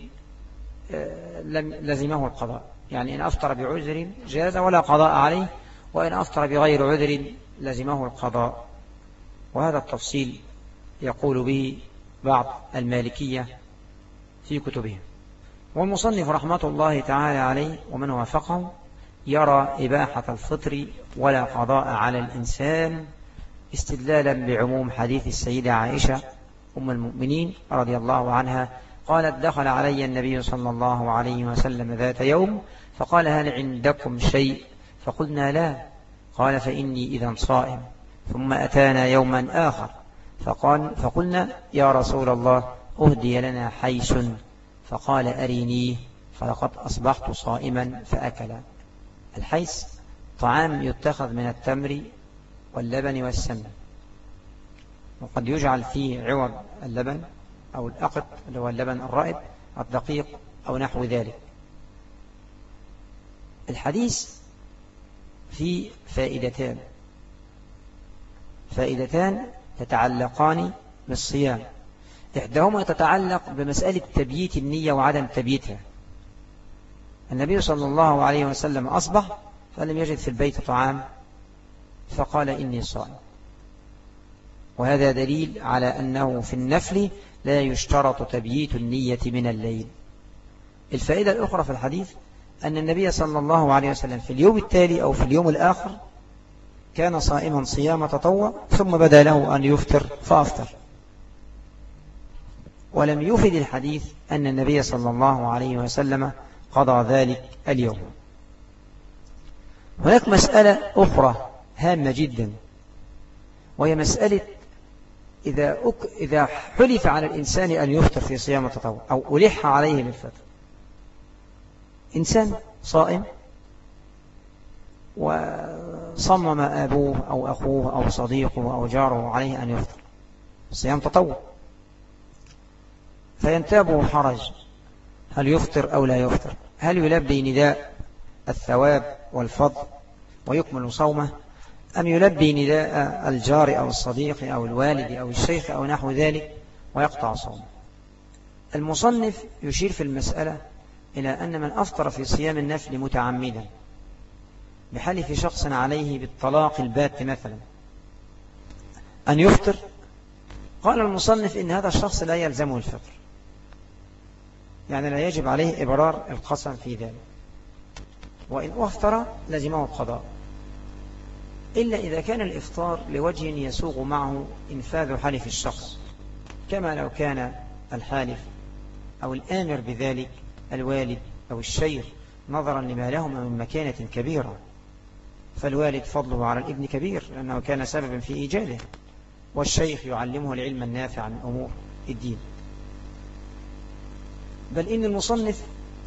لزمه القضاء. يعني إن أفطر بعذر جاز ولا قضاء عليه، وإن أفطر بغير عذر لزمه القضاء. وهذا التفصيل يقول به بعض المالكية في كتبهم. والمصنف رحمة الله تعالى عليه ومن وافقه يرى إباحة الفطر ولا قضاء على الإنسان، استدلالا بعموم حديث السيدة عائشة أم المؤمنين رضي الله عنها قالت: دخل علي النبي صلى الله عليه وسلم ذات يوم فقال: هل عندكم شيء؟ فقلنا: لا. قال: فإني إذا صائم. ثم أتانا يوما آخر فقلنا: يا رسول الله أهدي لنا حيس. فقال: أرينيه، فلقد أصبحت صائما فأكل. الحيس طعام يتخذ من التمر واللبن والسمن، وقد يجعل فيه عوض اللبن أو الأقط اللي هو اللبن الرائب الدقيق أو نحو ذلك. الحديث فيه فائدتان تتعلقان بالصيام. إحداهما تتعلق بمسألة تبييت النية وعدم تبييتها. النبي صلى الله عليه وسلم أصبح فلم يجد في البيت طعام فقال: إني صائم. وهذا دليل على أنه في النفل لا يشترط تبييت النية من الليل. الفائدة الأخرى في الحديث أن النبي صلى الله عليه وسلم في اليوم التالي أو في اليوم الآخر كان صائما صيام تطوع، ثم بدا له أن يفطر فأفطر. ولم يفد الحديث أن النبي صلى الله عليه وسلم قضى ذلك اليوم. هناك مسألة أخرى هامة جدا، وهي مسألة إذا حلف على الإنسان أن يفطر في صيام التطوع أو ألح عليه بالفطر. إنسان صائم وصمم أبوه أو أخوه أو صديقه أو جاره عليه أن يفطر صيام تطوع، فينتابه حرج: هل يفطر أو لا يفطر؟ هل يلبي نداء الثواب والفضل ويكمل صومه، أم يلبي نداء الجار أو الصديق أو الوالد أو الشيخ أو نحو ذلك ويقطع صومه؟ المصنف يشير في المسألة إلى أن من أفطر في صيام النفل متعمدا بحلف شخص عليه بالطلاق البات مثلا أن يفطر، قال المصنف إن هذا الشخص لا يلزمه الفطر، يعني لا يجب عليه إبرار القسم في ذلك، وإن أفطر لزمه القضاء، إلا إذا كان الإفطار لوجه يسوغ معه إنفاذ حلف الشخص، كما لو كان الحالف أو الآمر بذلك الوالد أو الشيخ، نظرا لما لهما من مكانة كبيرة، فالوالد فضله على الابن كبير لأنه كان سببا في إيجاده، والشيخ يعلمه العلم النافع من أمور الدين. بل إن المصنف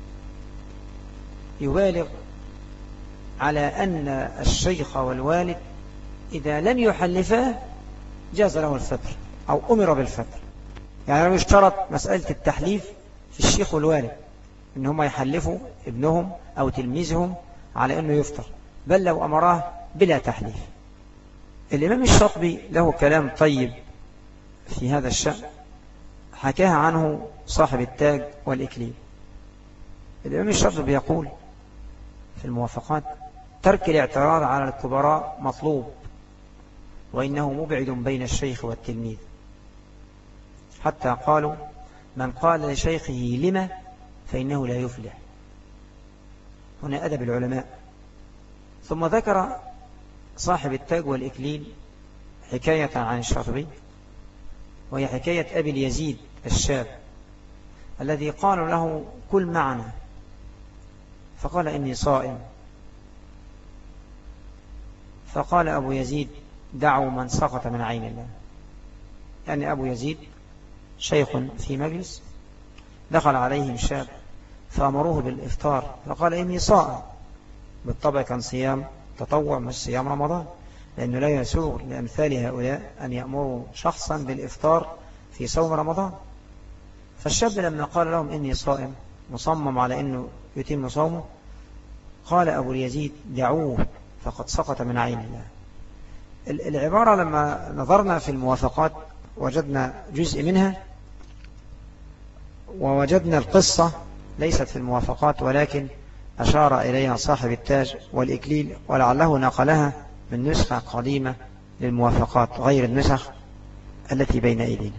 يبالغ على أن الشيخ والوالد إذا لم يحلفا جاز له الفطر أو أمر بالفطر، يعني لم يشترط مسألة التحليف في الشيخ والوالد إن هم يحلفوا ابنهم أو تلميذهم على أنه يفطر، بل لو أمراه بلا تحليف. الإمام الشاطبي له كلام طيب في هذا الشأن حكاها عنه صاحب التاج والإكليل. الإمام الشاطبي يقول في الموافقات: ترك الاعتراض على الكبراء مطلوب، وإنه مبعد بين الشيخ والتلميذ، حتى قالوا: من قال لشيخه لما فإنه لا يفلح. هنا أدب العلماء. ثم ذكر صاحب التاج والإكليل حكاية عن الشاطبي، وهي حكاية أبي اليزيد الشاب الذي قالوا له: كل معنا، فقال: إني صائم. فقال أبو يزيد: دعوا من سقط من عين الله. يعني أبو يزيد شيخ في مجلس، دخل عليهم شاب فأمروه بالإفطار، فقال: إني صائم. بالطبع كان صيام تطوع مش صيام رمضان، لأنه لا يسوغ لأمثال هؤلاء أن يأمروا شخصا بالإفطار في صوم رمضان. فالشاب لما قال لهم إني صائم مصمم على أنه يتم صومه، قال أبو اليزيد: دعوه فقد سقط من عين الله. العبارة لما نظرنا في الموافقات وجدنا جزء منها، ووجدنا القصة ليست في الموافقات ولكن أشار إليها صاحب التاج والإكليل، ولعله نقلها من نسخة قديمة للموافقات غير النسخ التي بين أيدينا.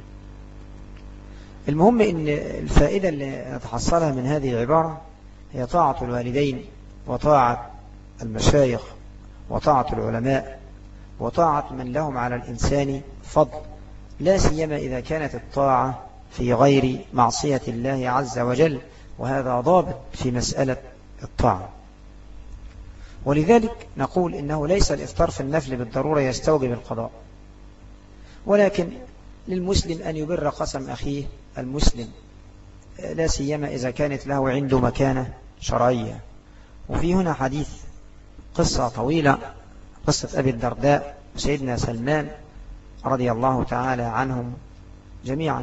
المهم إن الفائدة اللي نتحصلها من هذه العبارة هي طاعة الوالدين، وطاعة المشايخ، وطاعة العلماء، وطاعة من لهم على الإنسان فضل، لا سيما إذا كانت الطاعة في غير معصية الله عز وجل، وهذا ضابط في مسألة الطاعة. ولذلك نقول إنه ليس الإفطار في النفل بالضرورة يستوجب القضاء، ولكن للمسلم أن يبر قسم أخيه المسلم، لا سيما إذا كانت له عنده مكانة شرعية. وفي هنا حديث قصة طويلة، قصة أبي الدرداء وسيدنا سلمان رضي الله تعالى عنهم جميعا،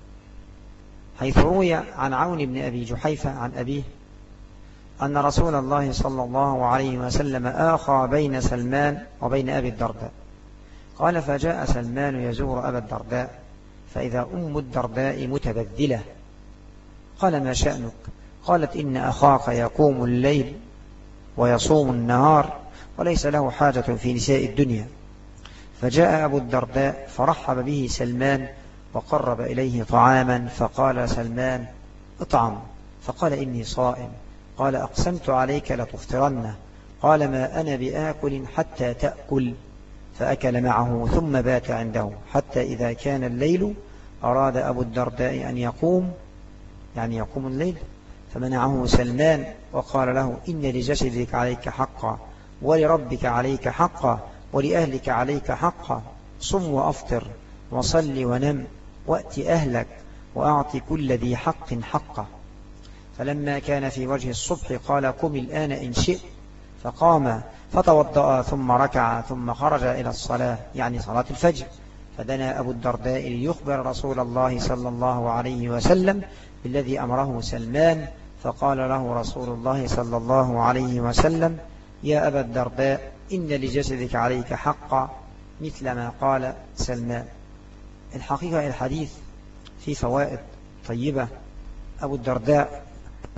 حيث روي عن عون بن أبي جحيفة عن أبيه أن رسول الله صلى الله عليه وسلم آخى بين سلمان وبين أبي الدرداء. قال: فجاء سلمان يزور أبا الدرداء، فإذا أم الدرداء متبذلة. قال: ما شأنك؟ قالت: إن أخاك يقوم الليل ويصوم النهار وليس له حاجة في نساء الدنيا. فجاء أبو الدرداء فرحب به سلمان وقرب إليه طعاما، فقال سلمان: اطعم. فقال: إني صائم. قال: أقسمت عليك لتفطرن. قال: ما أنا بآكل حتى تأكل. فأكل معه ثم بات عنده حتى إذا كان الليل أراد أبو الدرداء أن يقوم، يعني يقوم الليل، فمنعه سلمان وقال له: إن لجسدك عليك حقا، ولربك عليك حقا، ولأهلك عليك حقا، صم وأفطر، وصل ونم، وأت أهلك، وأعطي كل ذي حق حقه. فلما كان في وجه الصبح قال: قم الآن إن شئت. فقام فتوضأ ثم ركع ثم خرج إلى الصلاة، يعني صلاة الفجر. فدنا أبو الدرداء ليخبر رسول الله صلى الله عليه وسلم بالذي أمره سلمان، فقال له رسول الله صلى الله عليه وسلم: يا أبا الدرداء، إن لجسدك عليك حقا، مثل ما قال سلمان. الحقيقة الحديث فيه فوائد طيبة. أبو الدرداء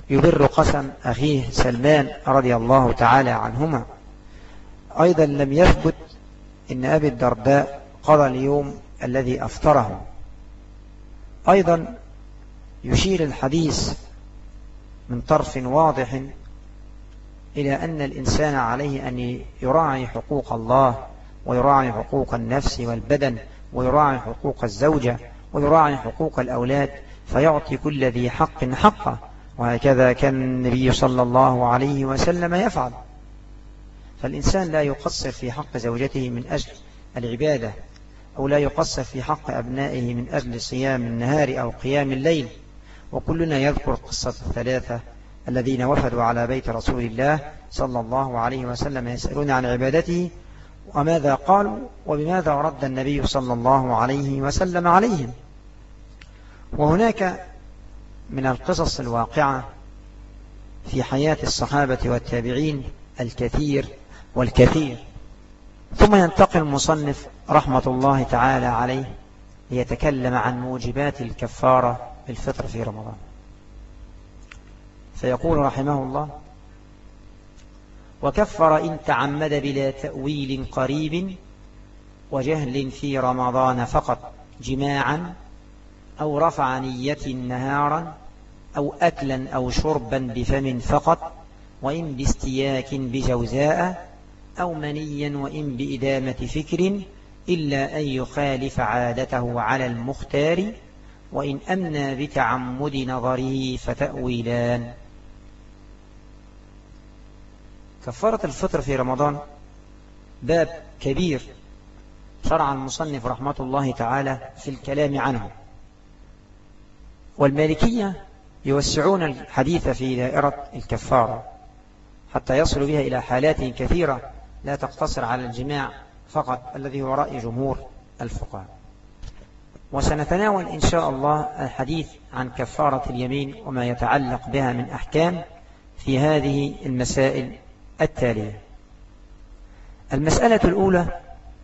يبر قسم أخيه سلمان رضي الله تعالى عنهما. أيضا لم يثبت إن أبي الدرداء قضى اليوم الذي أفطره. أيضا يشير الحديث من طرف واضح إلى أن الإنسان عليه أن يراعي حقوق الله، ويراعي حقوق النفس والبدن، ويراعي حقوق الزوجة، ويراعي حقوق الأولاد، فيعطي كل ذي حق حقه. وهكذا كان النبي صلى الله عليه وسلم يفعل. فالإنسان لا يقصر في حق زوجته من أجل العبادة، أو لا يقصر في حق أبنائه من أجل صيام النهار أو قيام الليل. وكلنا يذكر قصة الثلاثة الذين وفدوا على بيت رسول الله صلى الله عليه وسلم يسألون عن عبادته وماذا قالوا وبماذا رد النبي صلى الله عليه وسلم عليهم. وهناك من القصص الواقعة في حياة الصحابة والتابعين الكثير والكثير. ثم ينتقل المصنف رحمة الله تعالى عليه ليتكلم عن موجبات الكفارة بالفطر في رمضان. فيقول رحمه الله: وكفر إن تعمد بلا تأويل قريب وجهل في رمضان فقط جماعا أو رفع نية نهارا أو أكلا أو شربا بفم فقط، وإن باستياك بجوزاء أو منيا وإن بإدامة فكر، إلا أن يخالف عادته على المختار، وإن أمنى بتعمد نظره فتأويلان. كفارة الفطر في رمضان باب كبير شرع المصنف رحمة الله تعالى في الكلام عنه. والمالكية يوسعون الحديث في دائرة الكفارة حتى يصل بها إلى حالات كثيرة لا تقتصر على الجماع فقط الذي هو رأي جمهور الفقهاء. وسنتناول إن شاء الله الحديث عن كفارة اليمين وما يتعلق بها من أحكام في هذه المسائل التالية. المسألة الأولى: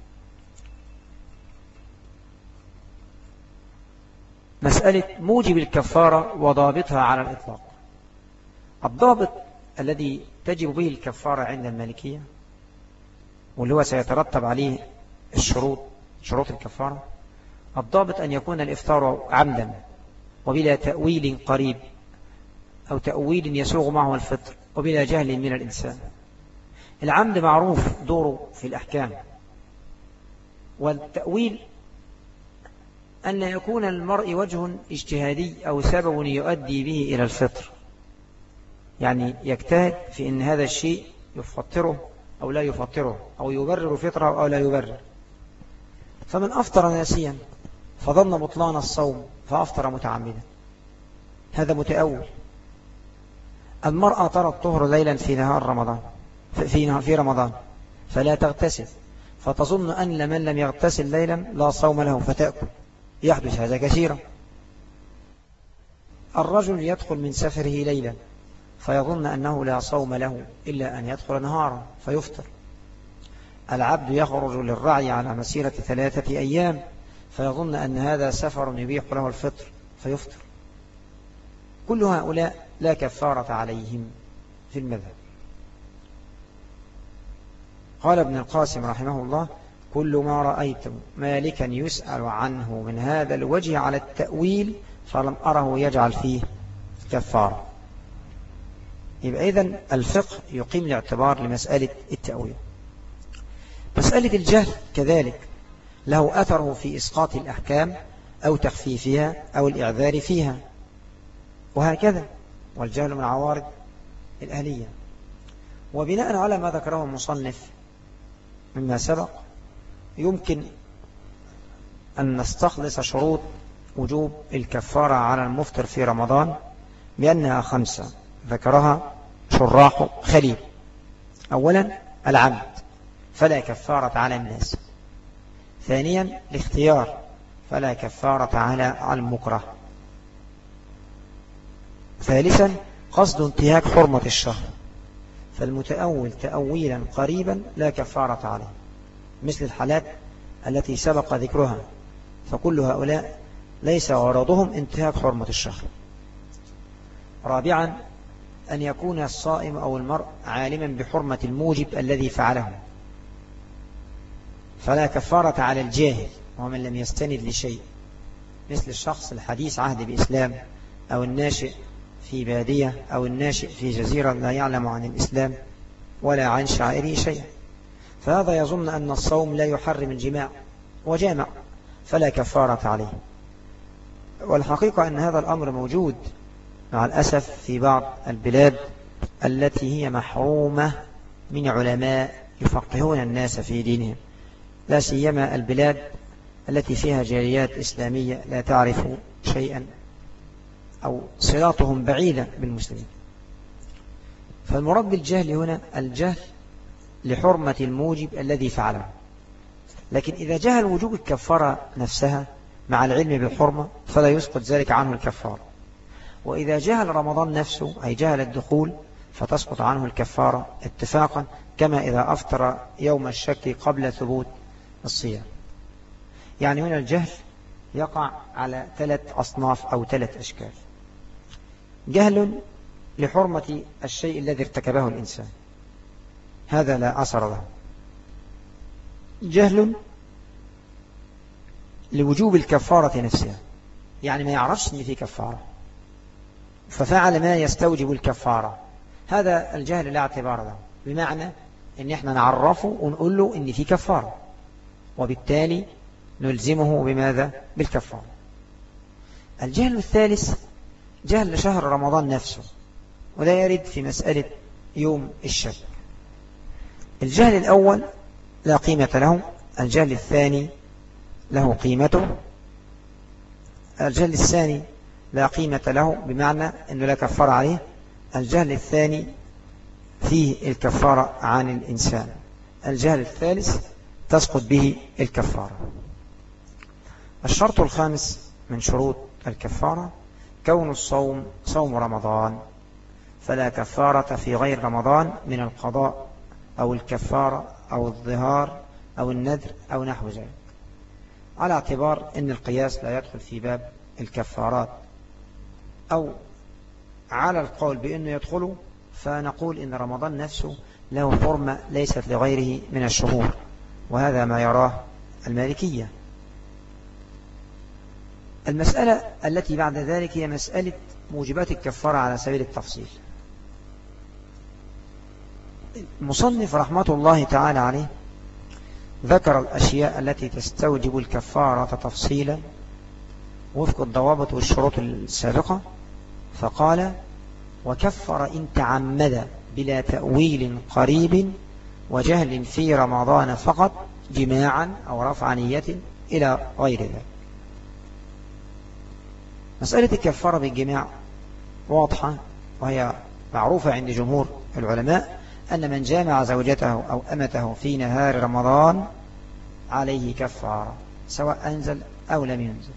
مسألة موجب الكفارة وضابطها على الإطلاق. الضابط الذي تجب به الكفارة عند المالكية واللي هو سيترتب عليه شروط الكفارة، الضابط أن يكون الإفطار عمدا وبلا تأويل قريب أو تأويل يسوغ معه الفطر وبلا جهل من الإنسان. العمد معروف دوره في الأحكام، والتأويل أن لا يكون المرء وجه اجتهادي أو سبب يؤدي به إلى الفطر، يعني يجتهد في أن هذا الشيء يفطره أو لا يفطره، أو يبرر فطره أو لا يبرر. فمن أفطر ناسيا فظن بطلان الصوم فأفطر متعمدا، هذا متأول. المرأة ترى الطهر ليلا في نهار رمضان في رمضان فلا تغتسل، فتظن أن من لم يغتسل ليلا لا صوم له فتأكل، يحدث هذا كثيرا. الرجل يدخل من سفره ليلا فيظن أنه لا صوم له إلا أن يدخل نهارا فيفطر. العبد يخرج للرعي على مسيرة 3 أيام فيظن أن هذا سفر يبيح له الفطر فيفطر. كل هؤلاء لا كفارة عليهم في المذهب. قال ابن القاسم رحمه الله: كل ما رأيتم مالكا يسأل عنه من هذا الوجه على التأويل فلم أره يجعل فيه كفارة. يبقى إذن الفقه يقيم الاعتبار لمسألة التأويل. مسألة الجهل كذلك له أثره في إسقاط الأحكام أو تخفيفها أو الإعذار فيها، وهكذا. والجهل من عوارض الأهلية. وبناء على ما ذكره المصنف مما سبق يمكن أن نستخلص شروط وجوب الكفارة على المفطر في رمضان بأنها 5 ذكرها شراح خليل. أولا العمد فلا كفارة على الناس. ثانيا الاختيار فلا كفارة على المكره. ثالثا قصد انتهاك حرمة الشهر، فالمتأول تأويلا قريبا لا كفارة عليه، مثل الحالات التي سبق ذكرها، فكل هؤلاء ليس غرضهم انتهاك حرمة الشهر. رابعا أن يكون الصائم أو المرء عالما بحرمة الموجب الذي فعله، فلا كفارة على الجاهل ومن لم يستند لشيء، مثل الشخص الحديث عهد بإسلام أو الناشئ في بادية أو الناشئ في جزيرة لا يعلم عن الإسلام ولا عن شعائره شيئا، فهذا يظن أن الصوم لا يحرم الجماع وجامع فلا كفارة عليه. والحقيقة أن هذا الأمر موجود مع الأسف في بعض البلاد التي هي محرومة من علماء يفقهون الناس في دينهم، لا سيما البلاد التي فيها جاليات إسلامية لا تعرف شيئا أو صلاتهم بعيدة بالمسلمين. فالمراد بالجهل هنا الجهل لحرمة الموجب الذي فعله، لكن إذا جهل وجوب الكفارة نفسها مع العلم بالحرمة فلا يسقط ذلك عنه الكفارة، وإذا جهل رمضان نفسه أي جهل الدخول فتسقط عنه الكفارة اتفاقا، كما إذا أفطر يوم الشك قبل ثبوت الصيام. يعني هنا الجهل يقع على 3 أصناف أو 3 أشكال. جهل لحرمة الشيء الذي ارتكبه الإنسان، هذا لا أثر له. جهل لوجوب الكفارة نفسها، يعني ما يعرفش أن في كفارة ففعل ما يستوجب الكفارة، هذا الجهل لا اعتبار له، بمعنى أن احنا نعرفه ونقول له أن في كفارة وبالتالي نلزمه بماذا؟ بالكفارة. الجهل الثالث جهل شهر رمضان نفسه، ولا يرد في مسألة يوم الشك. الجهل الأول لا قيمة له، الجهل الثاني له قيمته، الجهل الثاني لا قيمة له بمعنى أنه لا كفارة عليه، الجهل الثاني فيه الكفارة عن الإنسان، الجهل الثالث تسقط به الكفارة. الشرط الخامس من شروط الكفارة كون الصوم صوم رمضان، فلا كفارة في غير رمضان من القضاء أو الكفارة أو الظهار أو النذر أو نحو ذلك، على اعتبار أن القياس لا يدخل في باب الكفارات، أو على القول بأنه يدخله فنقول إن رمضان نفسه له حرمة ليست لغيره من الشهور، وهذا ما يراه المالكية. المسألة التي بعد ذلك هي مسألة موجبات الكفارة على سبيل التفصيل. المصنف رحمة الله تعالى عليه ذكر الأشياء التي تستوجب الكفارة تفصيلا وفق الضوابط والشروط السابقة، فقال: وكفر إن تعمد بلا تأويل قريب وجهل في رمضان فقط جماعا أو رفع نية إلى غير ذلك. مسألة الكفارة بالجماع واضحة، وهي معروفة عند جمهور العلماء أن من جامع زوجته أو أمته في نهار رمضان عليه كفارة سواء أنزل أو لم ينزل.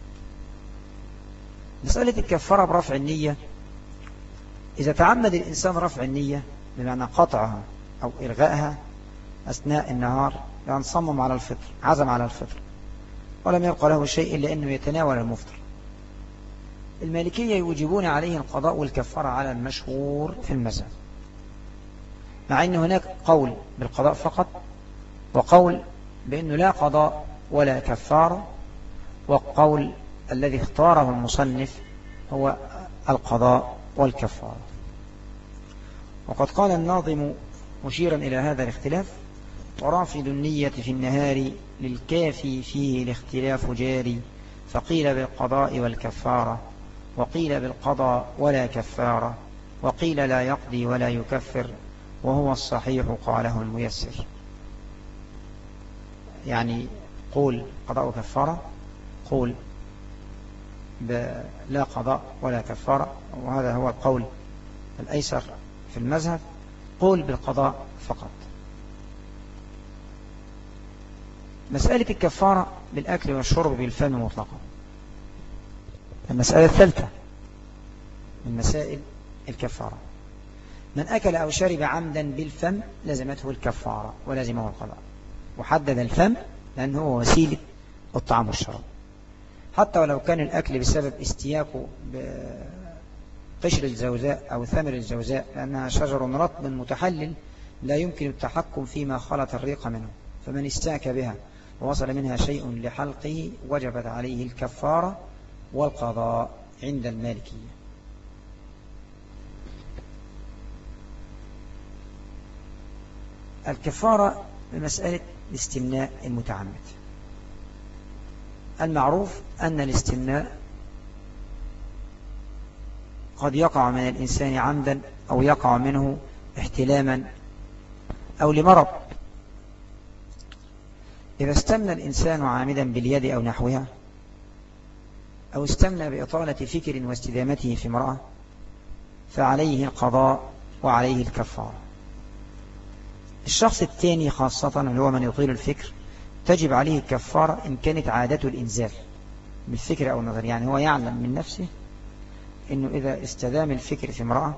مسألة الكفارة برفع النية، إذا تعمد الإنسان رفع النية بمعنى قطعها أو إلغائها أثناء النهار، يعني صمم على الفطر، عزم على الفطر ولم يبقى له شيء إلا أنه يتناول المفطر، المالكية يوجبون عليه القضاء والكفارة على المشهور في المذهب، مع أن هناك قول بالقضاء فقط وقول بأنه لا قضاء ولا كفارة، والقول الذي اختاره المصنف هو القضاء والكفارة. وقد قال الناظم مشيرا إلى هذا الاختلاف: ورافض النية في النهار للكافي فيه الاختلاف جاري، فقيل بالقضاء والكفارة وقيل بالقضاء ولا كفارة وقيل لا يقضي ولا يكفر وهو الصحيح قاله الميسر. يعني قول قضاء وكفارة، قول لا قضاء ولا كفارة، وهذا هو القول الأيسر في المذهب، قول بالقضاء فقط. مسألة الكفارة بالأكل والشرب بالفم مطلقا. المسألة الثالثة من مسائل الكفارة: من أكل أو شرب عمدا بالفم لزمته الكفارة ولزمه القضاء. وحدد الفم لأنه هو وسيلة الطعام والشراب، حتى ولو كان الأكل بسبب استياقه قشر الجوزاء أو ثمر الجوزاء، لأنها شجر رطب متحلل لا يمكن التحكم فيما خلط الريق منه، فمن استاك بها ووصل منها شيء لحلقه وجبت عليه الكفارة والقضاء عند المالكية. الكفارة بمسألة الاستمناء المتعمد. المعروف أن الاستمناء قد يقع من الإنسان عمدا أو يقع منه احتلاما أو لمرض. إذا استمنى الإنسان عامدا باليد أو نحوها، أو استمنى بإطالة فكر واستدامته في امرأة، فعليه القضاء وعليه الكفارة. الشخص الثاني خاصة اللي هو من يطيل الفكر تجب عليه الكفارة إن كانت عادته الإنزال بالفكر أو النظر، يعني هو يعلم من نفسه إنه إذا استدام الفكر في امرأة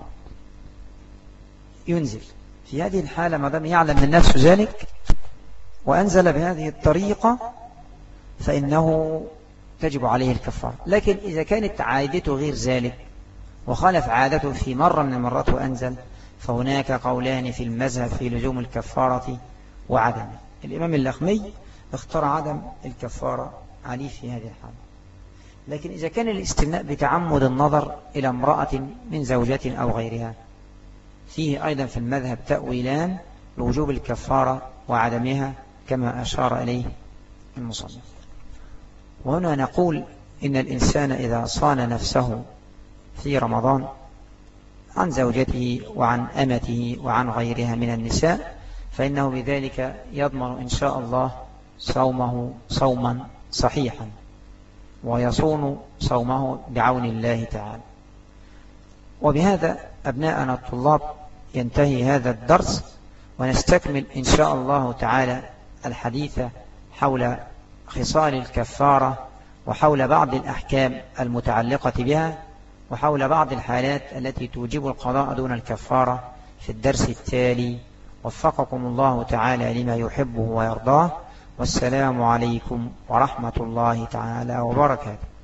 ينزل. في هذه الحالة ما دام يعلم من نفسه ذلك وأنزل بهذه الطريقة فإنه تجب عليه الكفارة. لكن إذا كانت عادته غير ذلك وخالف عادته في مرة من المرات وأنزل، فهناك قولان في المذهب في لزوم الكفارة وعدمه. الإمام اللخمي اختار عدم الكفارة عليه في هذه الحالة. لكن إذا كان الاستمناء بتعمد النظر إلى امرأة من زوجة أو غيرها، فيه أيضا في المذهب تأويلان لوجوب الكفارة وعدمها كما أشار إليه المصنف. وهنا نقول إن الإنسان إذا صان نفسه في رمضان عن زوجته وعن أمته وعن غيرها من النساء، فإنه بذلك يضمن إن شاء الله صومه صوما صحيحا، ويصون صومه بعون الله تعالى. وبهذا أبناءنا الطلاب ينتهي هذا الدرس، ونستكمل إن شاء الله تعالى الحديث حول خصال الكفارة وحول بعض الأحكام المتعلقة بها وحول بعض الحالات التي توجب القضاء دون الكفارة في الدرس التالي. وفقكم الله تعالى لما يحبه ويرضاه، والسلام عليكم ورحمة الله تعالى وبركاته.